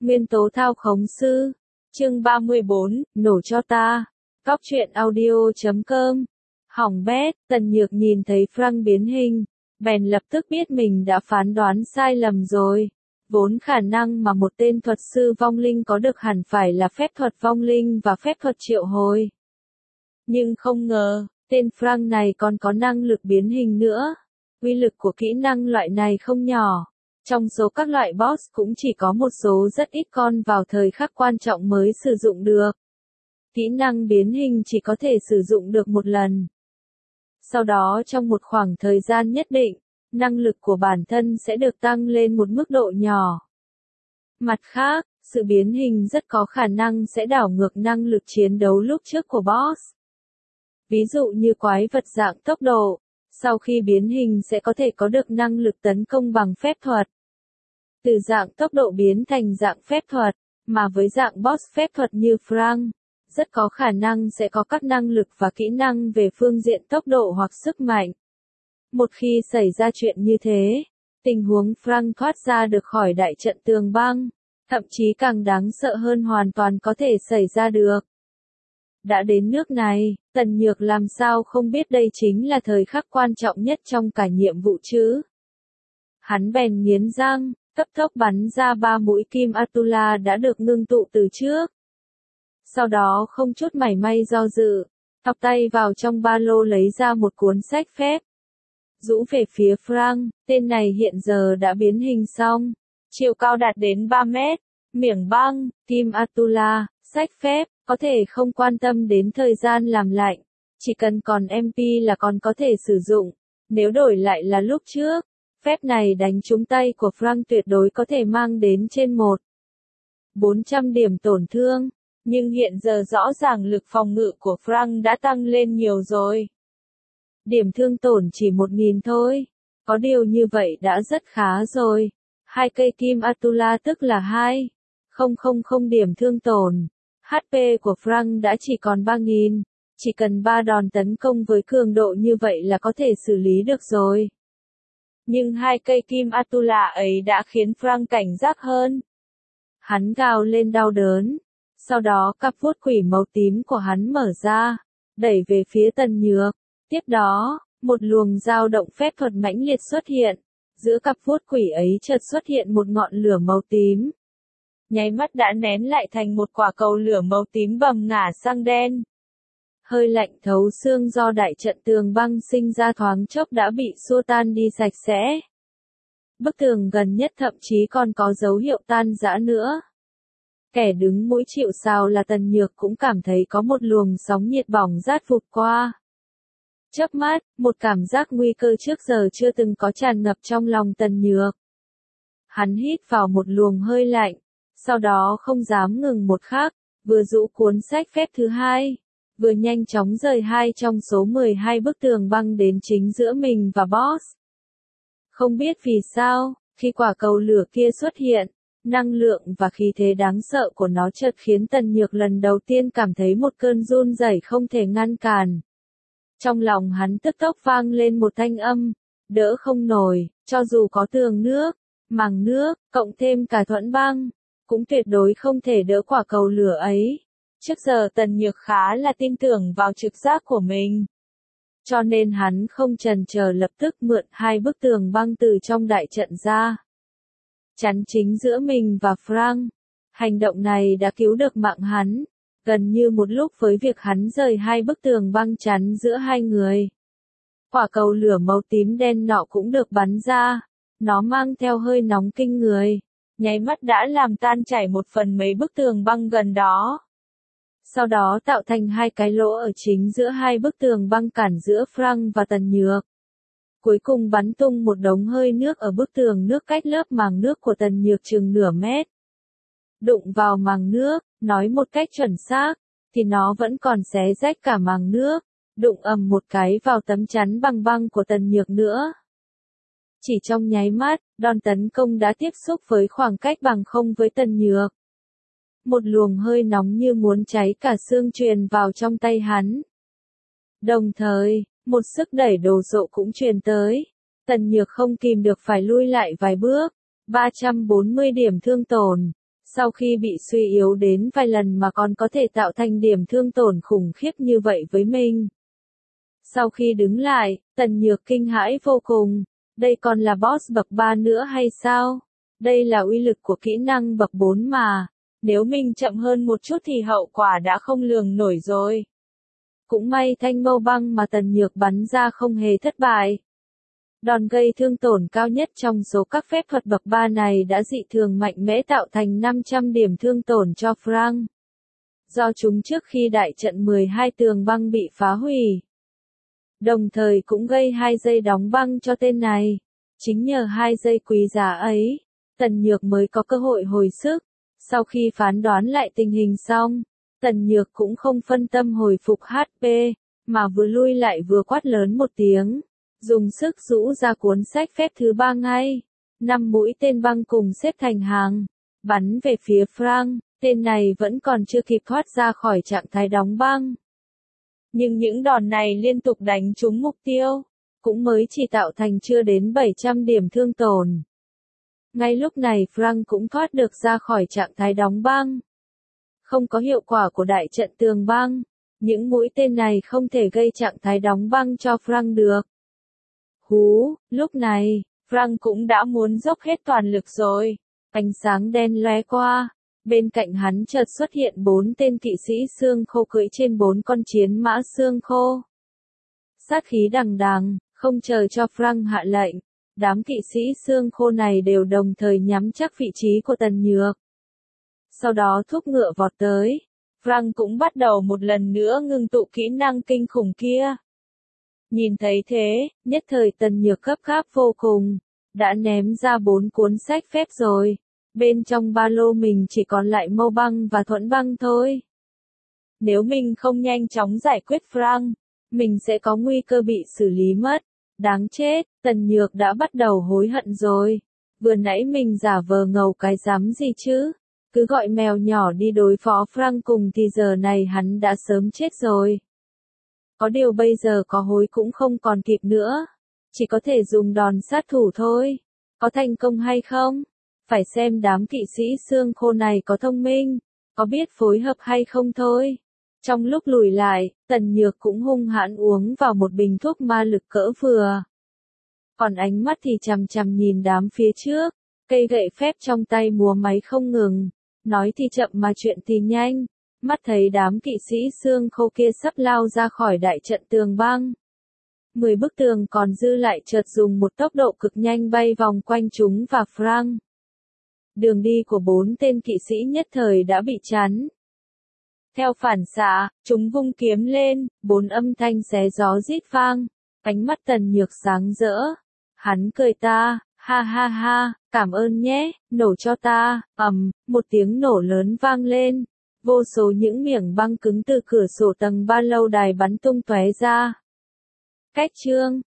Nguyên tố thao khống sư. Chương 34, nổ cho ta. Cóc truyện audio.com. Hỏng bét, Tần Nhược nhìn thấy Frank biến hình, bèn lập tức biết mình đã phán đoán sai lầm rồi. Vốn khả năng mà một tên thuật sư vong linh có được hẳn phải là phép thuật vong linh và phép thuật triệu hồi. Nhưng không ngờ, tên Frank này còn có năng lực biến hình nữa. Uy lực của kỹ năng loại này không nhỏ. Trong số các loại boss cũng chỉ có một số rất ít con vào thời khắc quan trọng mới sử dụng được. Kỹ năng biến hình chỉ có thể sử dụng được một lần. Sau đó trong một khoảng thời gian nhất định, năng lực của bản thân sẽ được tăng lên một mức độ nhỏ. Mặt khác, sự biến hình rất có khả năng sẽ đảo ngược năng lực chiến đấu lúc trước của boss. Ví dụ như quái vật dạng tốc độ, sau khi biến hình sẽ có thể có được năng lực tấn công bằng phép thuật. Từ dạng tốc độ biến thành dạng phép thuật, mà với dạng boss phép thuật như Frank, rất có khả năng sẽ có các năng lực và kỹ năng về phương diện tốc độ hoặc sức mạnh. Một khi xảy ra chuyện như thế, tình huống Frank thoát ra được khỏi đại trận tường băng, thậm chí càng đáng sợ hơn hoàn toàn có thể xảy ra được. Đã đến nước này, Tần Nhược làm sao không biết đây chính là thời khắc quan trọng nhất trong cả nhiệm vụ chứ. Hắn bèn nghiến răng, cấp tốc bắn ra 3 mũi kim Atula đã được ngưng tụ từ trước. Sau đó không chút mảy may do dự, thọc tay vào trong ba lô lấy ra một cuốn sách phép. Rũ về phía Frank, tên này hiện giờ đã biến hình xong, chiều cao đạt đến 3 mét, miệng băng, kim Atula, sách phép, có thể không quan tâm đến thời gian làm lạnh, chỉ cần còn MP là còn có thể sử dụng, nếu đổi lại là lúc trước, phép này đánh trúng tay của Frank tuyệt đối có thể mang đến trên 400 điểm tổn thương, nhưng hiện giờ rõ ràng lực phòng ngự của Frank đã tăng lên nhiều rồi. Điểm thương tổn chỉ 1000 thôi, có điều như vậy đã rất khá rồi. 2 cây kim Atula tức là 2,000 điểm thương tổn. HP của Frank đã chỉ còn 3000, chỉ cần 3 đòn tấn công với cường độ như vậy là có thể xử lý được rồi. Nhưng 2 cây kim Atula ấy đã khiến Frank cảnh giác hơn. Hắn gào lên đau đớn, sau đó cặp vuốt quỷ màu tím của hắn mở ra, đẩy về phía Tần Nhược. Tiếp đó, một luồng dao động phép thuật mãnh liệt xuất hiện, giữa cặp vuốt quỷ ấy chợt xuất hiện một ngọn lửa màu tím. Nháy mắt đã nén lại thành một quả cầu lửa màu tím bầm ngả sang đen. Hơi lạnh thấu xương do đại trận tường băng sinh ra thoáng chốc đã bị xua tan đi sạch sẽ. Bức tường gần nhất thậm chí còn có dấu hiệu tan rã nữa. Kẻ đứng mũi chịu sào là Tần Nhược cũng cảm thấy có một luồng sóng nhiệt bỏng rát vụt qua. Chớp mắt, một cảm giác nguy cơ trước giờ chưa từng có tràn ngập trong lòng Tần Nhược. Hắn hít vào một luồng hơi lạnh, sau đó không dám ngừng một khắc, vừa rũ cuốn sách phép thứ hai, vừa nhanh chóng rời 2 trong số 12 bức tường băng đến chính giữa mình và boss. Không biết vì sao, khi quả cầu lửa kia xuất hiện, năng lượng và khí thế đáng sợ của nó chợt khiến Tần Nhược lần đầu tiên cảm thấy một cơn run rẩy không thể ngăn cản. Trong lòng hắn tức tốc vang lên một thanh âm, đỡ không nổi, cho dù có tường nước, màng nước, cộng thêm cả thuẫn băng, cũng tuyệt đối không thể đỡ quả cầu lửa ấy. Trước giờ Tần Nhược khá là tin tưởng vào trực giác của mình. Cho nên hắn không chần chờ lập tức mượn 2 bức tường băng từ trong đại trận ra. Chắn chính giữa mình và Frank. Hành động này đã cứu được mạng hắn, gần như một lúc với việc hắn rời 2 bức tường băng chắn giữa hai người. Quả cầu lửa màu tím đen nọ cũng được bắn ra, nó mang theo hơi nóng kinh người, nháy mắt đã làm tan chảy một phần mấy bức tường băng gần đó. Sau đó tạo thành 2 cái lỗ ở chính giữa 2 bức tường băng cản giữa Frank và Tần Nhược. Cuối cùng bắn tung một đống hơi nước ở bức tường nước cách lớp màng nước của Tần Nhược chừng nửa mét. Đụng vào màng nước, nói một cách chuẩn xác, thì nó vẫn còn xé rách cả màng nước, đụng ầm một cái vào tấm chắn bằng băng của Tần Nhược nữa. Chỉ trong nháy mắt, đòn tấn công đã tiếp xúc với khoảng cách bằng không với Tần Nhược. Một luồng hơi nóng như muốn cháy cả xương truyền vào trong tay hắn. Đồng thời, một sức đẩy đồ sộ cũng truyền tới. Tần Nhược không kìm được phải lui lại vài bước. 340 điểm thương tổn. Sau khi bị suy yếu đến vài lần mà còn có thể tạo thành điểm thương tổn khủng khiếp như vậy với mình. Sau khi đứng lại, Tần Nhược kinh hãi vô cùng. Đây còn là boss bậc 3 nữa hay sao? Đây là uy lực của kỹ năng bậc 4 mà. Nếu mình chậm hơn một chút thì hậu quả đã không lường nổi rồi. Cũng may thanh mâu băng mà Tần Nhược bắn ra không hề thất bại. Đòn gây thương tổn cao nhất trong số các phép thuật bậc 3 này đã dị thường mạnh mẽ tạo thành 500 điểm thương tổn cho Frank. Do chúng trước khi đại trận 12 tường băng bị phá hủy. Đồng thời cũng gây 2 giây đóng băng cho tên này. Chính nhờ 2 giây quý giá ấy, Tần Nhược mới có cơ hội hồi sức. Sau khi phán đoán lại tình hình xong, Tần Nhược cũng không phân tâm hồi phục HP, mà vừa lui lại vừa quát lớn một tiếng. Dùng sức rũ ra cuốn sách phép thứ 3 ngay. 5 mũi tên băng cùng xếp thành hàng, bắn về phía Frank, tên này vẫn còn chưa kịp thoát ra khỏi trạng thái đóng băng. Nhưng những đòn này liên tục đánh trúng mục tiêu, cũng mới chỉ tạo thành chưa đến 700 điểm thương tổn. Ngay lúc này Frank cũng thoát được ra khỏi trạng thái đóng băng. Không có hiệu quả của đại trận tường băng, những mũi tên này không thể gây trạng thái đóng băng cho Frank được. Hú, lúc này, Frank cũng đã muốn dốc hết toàn lực rồi. Ánh sáng đen lóe qua, bên cạnh hắn chợt xuất hiện 4 tên kỵ sĩ xương khô cưỡi trên 4 con chiến mã xương khô. Sát khí đằng đằng, không chờ cho Frank hạ lệnh, đám kỵ sĩ xương khô này đều đồng thời nhắm chắc vị trí của Tần Nhược. Sau đó thúc ngựa vọt tới, Frank cũng bắt đầu một lần nữa ngưng tụ kỹ năng kinh khủng kia. Nhìn thấy thế, nhất thời Tần Nhược gấp gáp vô cùng, đã ném ra 4 cuốn sách phép rồi. Bên trong ba lô mình chỉ còn lại mâu băng và thuẫn băng thôi. Nếu mình không nhanh chóng giải quyết Frank, mình sẽ có nguy cơ bị xử lý mất. Đáng chết, Tần Nhược đã bắt đầu hối hận rồi. Vừa nãy mình giả vờ ngầu cái dám gì chứ? Cứ gọi mèo nhỏ đi đối phó Frank cùng thì giờ này hắn đã sớm chết rồi. Có điều bây giờ có hối cũng không còn kịp nữa. Chỉ có thể dùng đòn sát thủ thôi. Có thành công hay không? Phải xem đám kỵ sĩ xương khô này có thông minh, có biết phối hợp hay không thôi. Trong lúc lùi lại, Tần Nhược cũng hung hãn uống vào một bình thuốc ma lực cỡ vừa. Còn ánh mắt thì chằm chằm nhìn đám phía trước, cây gậy phép trong tay múa máy không ngừng. Nói thì chậm mà chuyện thì nhanh, mắt thấy đám kỵ sĩ xương khô kia sắp lao ra khỏi đại trận tường băng. 10 bức tường còn dư lại chợt dùng một tốc độ cực nhanh bay vòng quanh chúng và Frank. Đường đi của 4 tên kỵ sĩ nhất thời đã bị chắn. Theo phản xạ, chúng vung kiếm lên, 4 âm thanh xé gió rít vang. Ánh mắt Tần Nhược sáng rỡ. Hắn cười ta, ha ha ha, cảm ơn nhé, nổ cho ta, một tiếng nổ lớn vang lên. Vô số những miệng băng cứng từ cửa sổ tầng 3 lâu đài bắn tung tóe ra. Cách chương